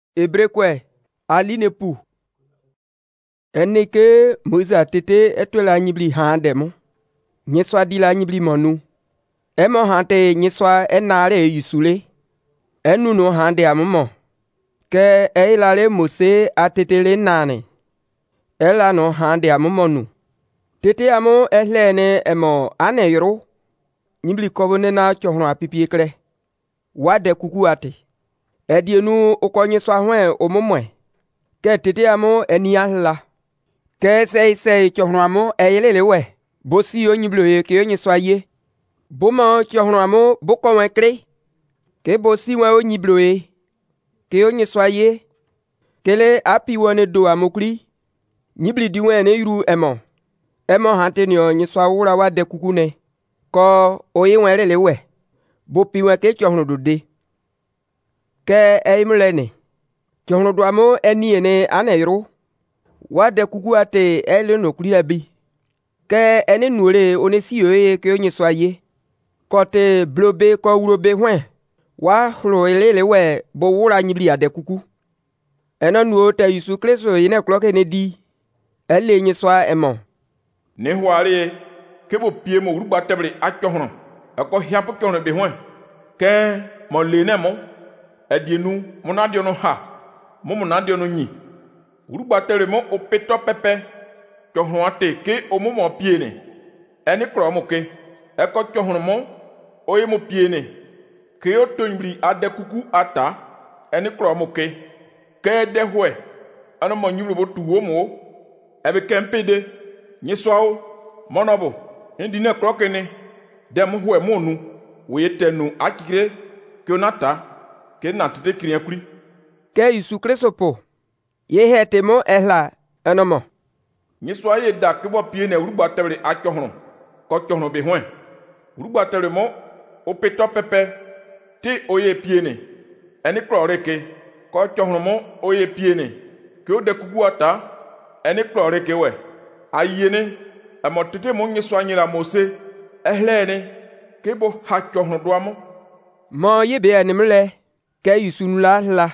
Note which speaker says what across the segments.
Speaker 1: Ebrekwe aline pu. Eneke Moïse a tete etwe la nyibli handemo. Nyeswa di la nyibli monu. Emo hante nyeswa enare yusule. Enu no hande amomo. Ke eilale Mose a tete le nane. Ela no hande amomonu. Tete amo ehlene emo ane yoro. Nyibli kobone na chohno apipi ekle. Wade kuku ate. Edienu ukonye swahwe omomwe. Ke tete amo eniala. Ke sei chohno amo eyelelewe. Bosi yo nyiblo ye ke onye swaye. Boma chohno amo bokonwe kre. Ke bosi wa o nyiblo ye. Ke onye swaye. Kele api wane do amokri. Nyibli diwe ne yuru emo. Emo hante ni onye swawura wade kuku ne. Ko oye welelewe. Bopi we ke chohno dode. Ke eimlene. Chohno duamo eni ene aneyro. Wade kuku ate ele no kuri abi. Ke ene nure onesi yoye ke onye swaye. Kote blobe ko urobe hwen. Wa hlo elele we bo wura nyibli ade kuku. Ena nuo te Yesu Kristo yine kloke ne di. Ele nye swa emo.
Speaker 2: Ne hware ke bo pie mo urugba tebre achohno. Eko hiapo chohno be hwen. Ke mo lene mo. Edienu monadio no ha. Mo monadio no nyi. Urugba tebre mo opeto pepe. Chohno ate ke omomo pie ne. Eni kro mo ke. Eko chohno mo oye mo pie ne. Ke yo tonbri ade kuku ata. Eni kro mo ke. Ke de hwe. Ano mo nyulo bo tuwo mo. Ebe kempede. Nyeswao monobo. Ndi ne kro ke ne. Dem hwe mo nu. We tenu akire ke onata. Ke na tete kriya kuri.
Speaker 1: Ke Yesu Kristo po. Ye hete mo ehla anomo.
Speaker 2: Nyeswa ye da ke bo pie ne urugba tebre achohno. Ko chohno be hwen. Urugba tebre mo opeto pepe ti oye pie ne. Eni kro reke ko chohno mo oye pie ne. Ke o de kuku ata eni kro reke we. Ayene emo tete mo nyeswa nyira Mose ehlene ke bo ha chohno duamo.
Speaker 1: Mo ye be animle ke Yesu nula.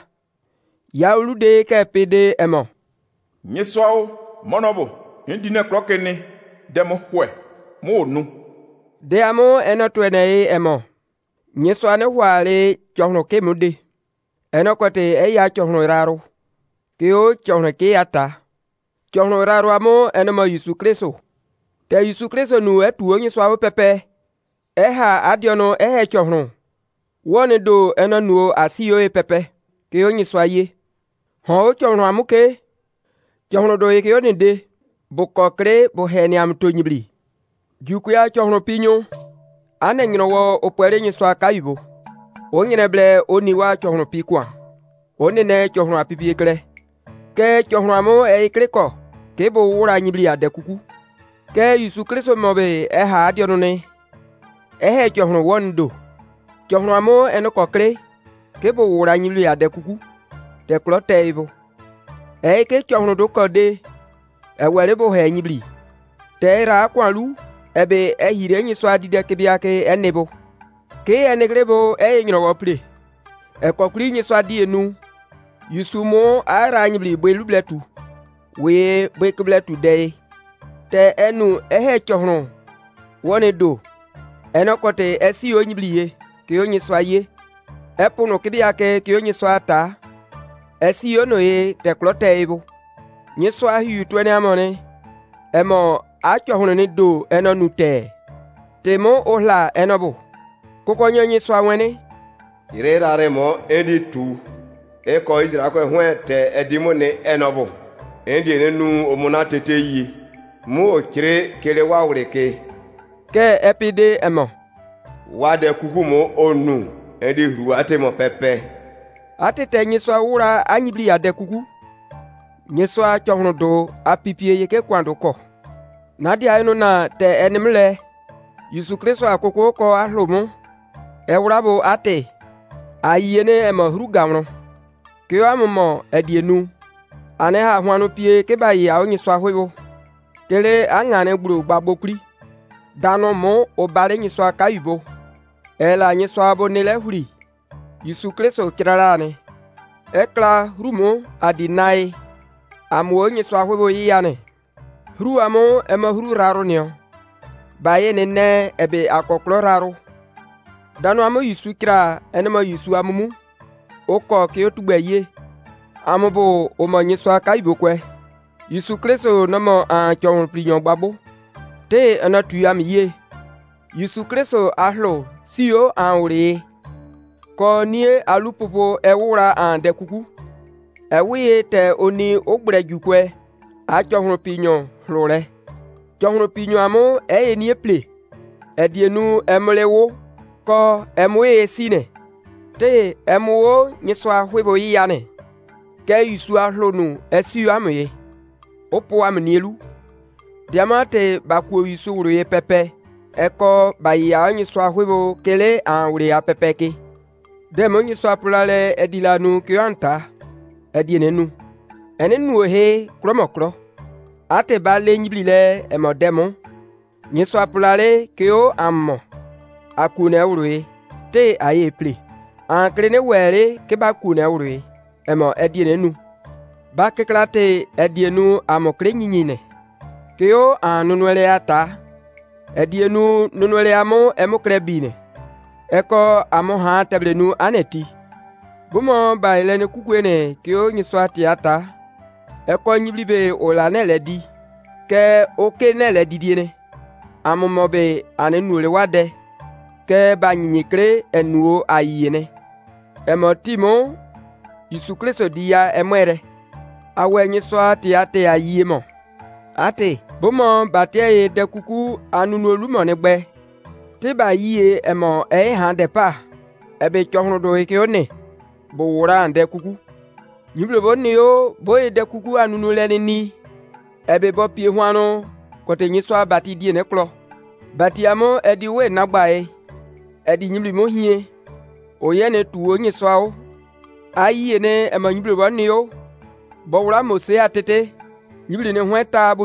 Speaker 1: Ya ulude ke pede emo.
Speaker 2: Nyeswao monobo ndi ne kro ke ne demo hwe mo nu.
Speaker 1: De amo enotwene emo. Nyeswa ne hwale chohno ke mude. Enokote eya chohno raro. Ke o chohno ke ata. Chohno raro amo enoma Yesu Kristo. Te Yesu Kristo nu etu nyeswa pepe. Eha adiono ehe chohno. Wone do enonuo asiyo pepe. Ke o nyeswa ye. Ho chohno amuke. Chohno do ye ke onende. Bo kokre bo heni am to nyibli. Jukuya chohno pinyo. Ane ngino wo opwere nyeswa kaibo. O nyine ble oniwa chohno pikwa. Onene chohno apipi ekle. Ke chohno amo ekleko. Ke bo wura nyibli ade kuku. Ke Yesu Kristo mobe eha adiono ne. Ehe chohno wondo. Chohno amo enokokre. Ke bo wura nyibli ade kuku. Te klote ibo. Ke chohno do kode. Ewere bo he nyibli. Te ra kwalu. Ebe ehire nyeswa dide kebia ke enebo. Ke enegrebo nyino wopre. Ekokuri nyeswa di enu. Yusumo ara nyibli belubletu. We bekubletu de. Te enu ehe chohno. Wone do. Enokote esi yo nyibli ye. Ke yo nyeswa ye. Epuno kebia ke yo nyeswa ta. Esi yo no ye te klote ebo. Nyeswa hiu twene amone. Emo achohno ne do enonu te. Temo ohla enobo. Koko nyeswa wene.
Speaker 3: Ire rare mo edi tu. Eko Israel ko hwe te edimo ne enobo. Endi enenu omona tete yi. Mu okire kele wawreke.
Speaker 1: Ke epide emo.
Speaker 3: Wade kuku mo onu. Endi ruate mo pepe.
Speaker 1: Atete nyeswa wura anyibli ade kuku. Nyeswa chohno do apipie yeke kwando ko. Nadi ayno na te enimle. Yesu Kristo akoko ko ahlomo. Ewrabo ate. Ayene emo hrugamno. Ke amomo edienu. Ane ha hwanu pie ke bayi a nyeswa hwebo. Kele angane gburo gbabokri. Dano mo obare nyeswa kaibo. Ela nyeswa bo nele huri. Yesu Kristo kirarane. ekla rumo adinai amo nyiswa hwebo yane hru amo ema hru raro nio baye nene ebe akoklo raro danu amo yusu kra enema yusu amumu oko ke otugbaye amobo o mo nyiswa kaibokwe yusu Kristo namo a chon priyon gbabo te anatu am ye yusu Kristo ahlo sio anure ko nie alupopo ewura ande kuku ewie te oni ogbredjukwe a chon priyon hlore chon priyon amo nie ple edienu emlewo ko emwe sine te emwo nyiswa hwebo yane ke yusu ahlonu esiu amye opo amnielu diamate bakwo yusu wure pepe eko baya nyiswa hwebo kele anwure ya pepe ke demo nyiswa pulale edilanu kyanta edienenu enenu he kromokro ate bale nyiblile emodemo nyiswa pulale kyo ammo akune wure te ayeple ankrene were ke bakune wure emo edienenu ba keklate edienu amokre nyinyine kyo anunwele ata edienu nunwele amo emokre bine eko amo ha teblenu aneti bumo ba elene kukwene kyo nyiswa tiata eko nyiblibe olane ledi ke oke ne ledi diene amo mobe anenule wade ke ba nyinyikre enuo ayene emo timo Yusu Kristo dia emwere awe nyiswa tiate ayemo ate bomo batie de kuku anunu olumo negbe te ba yie emo hande pa ebe chohno do ke one bo wura ande kuku nyiblo bonni yo boy de kuku anunu leni ni ebe bo pie hwano kote nyiswa bati die ne klo bati amo edi we nagbae edi nyibli mo hie oyene tuo nyiswa o ayi ne emanyiblo bonni yo bo wura mose atete nyibli ne hweta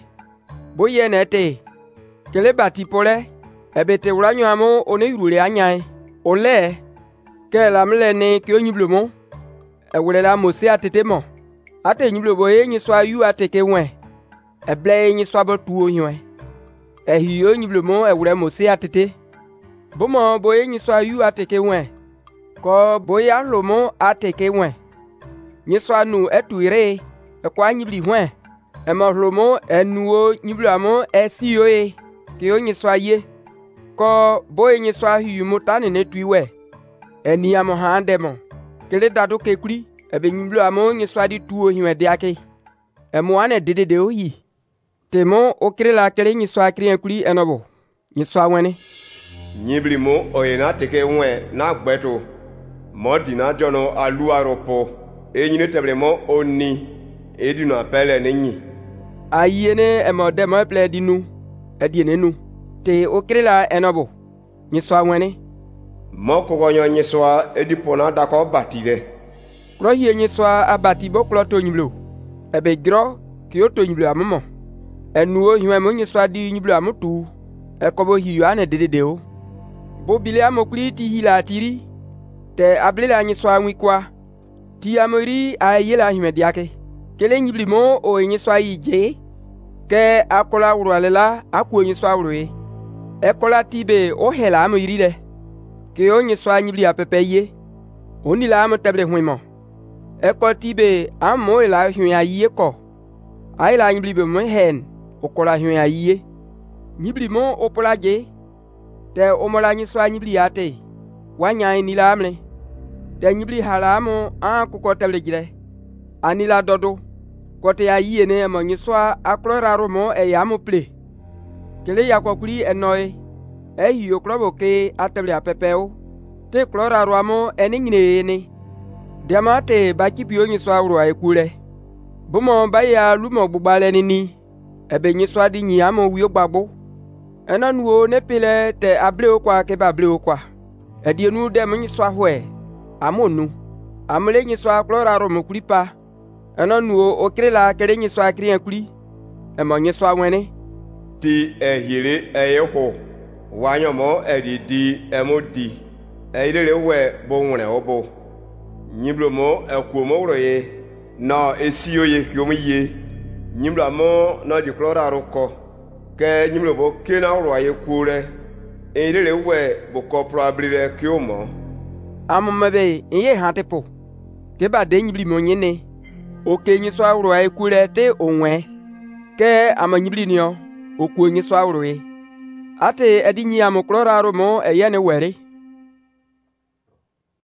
Speaker 1: bo ye ne te kele bati pole ebe te wura nyo amo one yurule anyai ole ke lamle ne kyo nyiblo mo ewure la mose atete mo ate nyiblo bo ye nyiswa yu ateke wen eble nyiswa bo tuo hwe ehiyo nyiblo mo ewure mose atete bomo bo ye nyiswa yu ateke wen ko boya lomo ateke wen nyiswa nu etuire ekwa nyibli hwen emo lomo enuo nyibli amo esiyo e ke nyiswa ye ko boye nyiswa hyumo tane ne tuiwe eni amo handemo kele dado kekuri ebe nyibli amo nyiswa di tuo hwen diake emo ane dedede oyi temo okrela kele nyiswa krien kuri enobo nyiswa wene
Speaker 3: nyibli mo oyena teke wen na gbeto modi na jono aluaropo enyine teblemo oni edinu apele nenyi
Speaker 1: ayene emodemo ple dinu edienenu te okrela enobo nyiswa wene
Speaker 3: moko gonyo nyiswa edipona dako batile
Speaker 1: kro hie nyiswa abati boklo to nyiblo ebe gro kyoto nyiblo amomo enuo hwe mo nyiswa di nyiblo amutu ekobo hiyo ane dededeo bo bile amokli ti hila tiri te ablela nyiswa nwikwa ti amori ayela himediake kele nyiblimo o nyiswa yije ke akola wuralela akwo nyiswa wurwe ekola tibe o hela amorile ke o nyiswa nyibli apepeye onila amoteble hwimo eko tibe amo ela hwe ayiye ko ayela nyiblibe mo hen okola hwe ayiye nyiblimo opolaje te omola nyiswa nyibli ate wanya ni lamle te nyibli halamo an kukoteble jire anila dodo kote ayiye ne mo nyiswa akloraro mo yamo ple kele yakokuri enoy hiyo klobo ke ateble apepeo te kloraro amo eningine ne diamate bakipio nyiswa wuro ekule bomo baya lumo gbugbale ni ebe nyiswa di nyamo wiyo gbagbo enanuo ne pele te able okwa ke ba able okwa edienu de nyiswa hwe amonu amle nyiswa kloraro mo kuripa enanuo okrela kele nyiswa krien kuri emo nyiswa wene
Speaker 3: ti ehire eyeho wanyomo edidi emodi eirele we bo nwre obo nyimlo mo ekuo mo wro ye no esio ye kiom ye nyimlo mo no di klora roko ke nyimlo bo kena wro ye kure enrele we bo ko proabrire kiomo
Speaker 1: amumebe ye hatepo ke ba de nyibli mo nyene o ke nyi so wro ye kure te onwe ke amanyibli nio o ku nyi so wro ye ate edi nyi am klora ro mo eyene were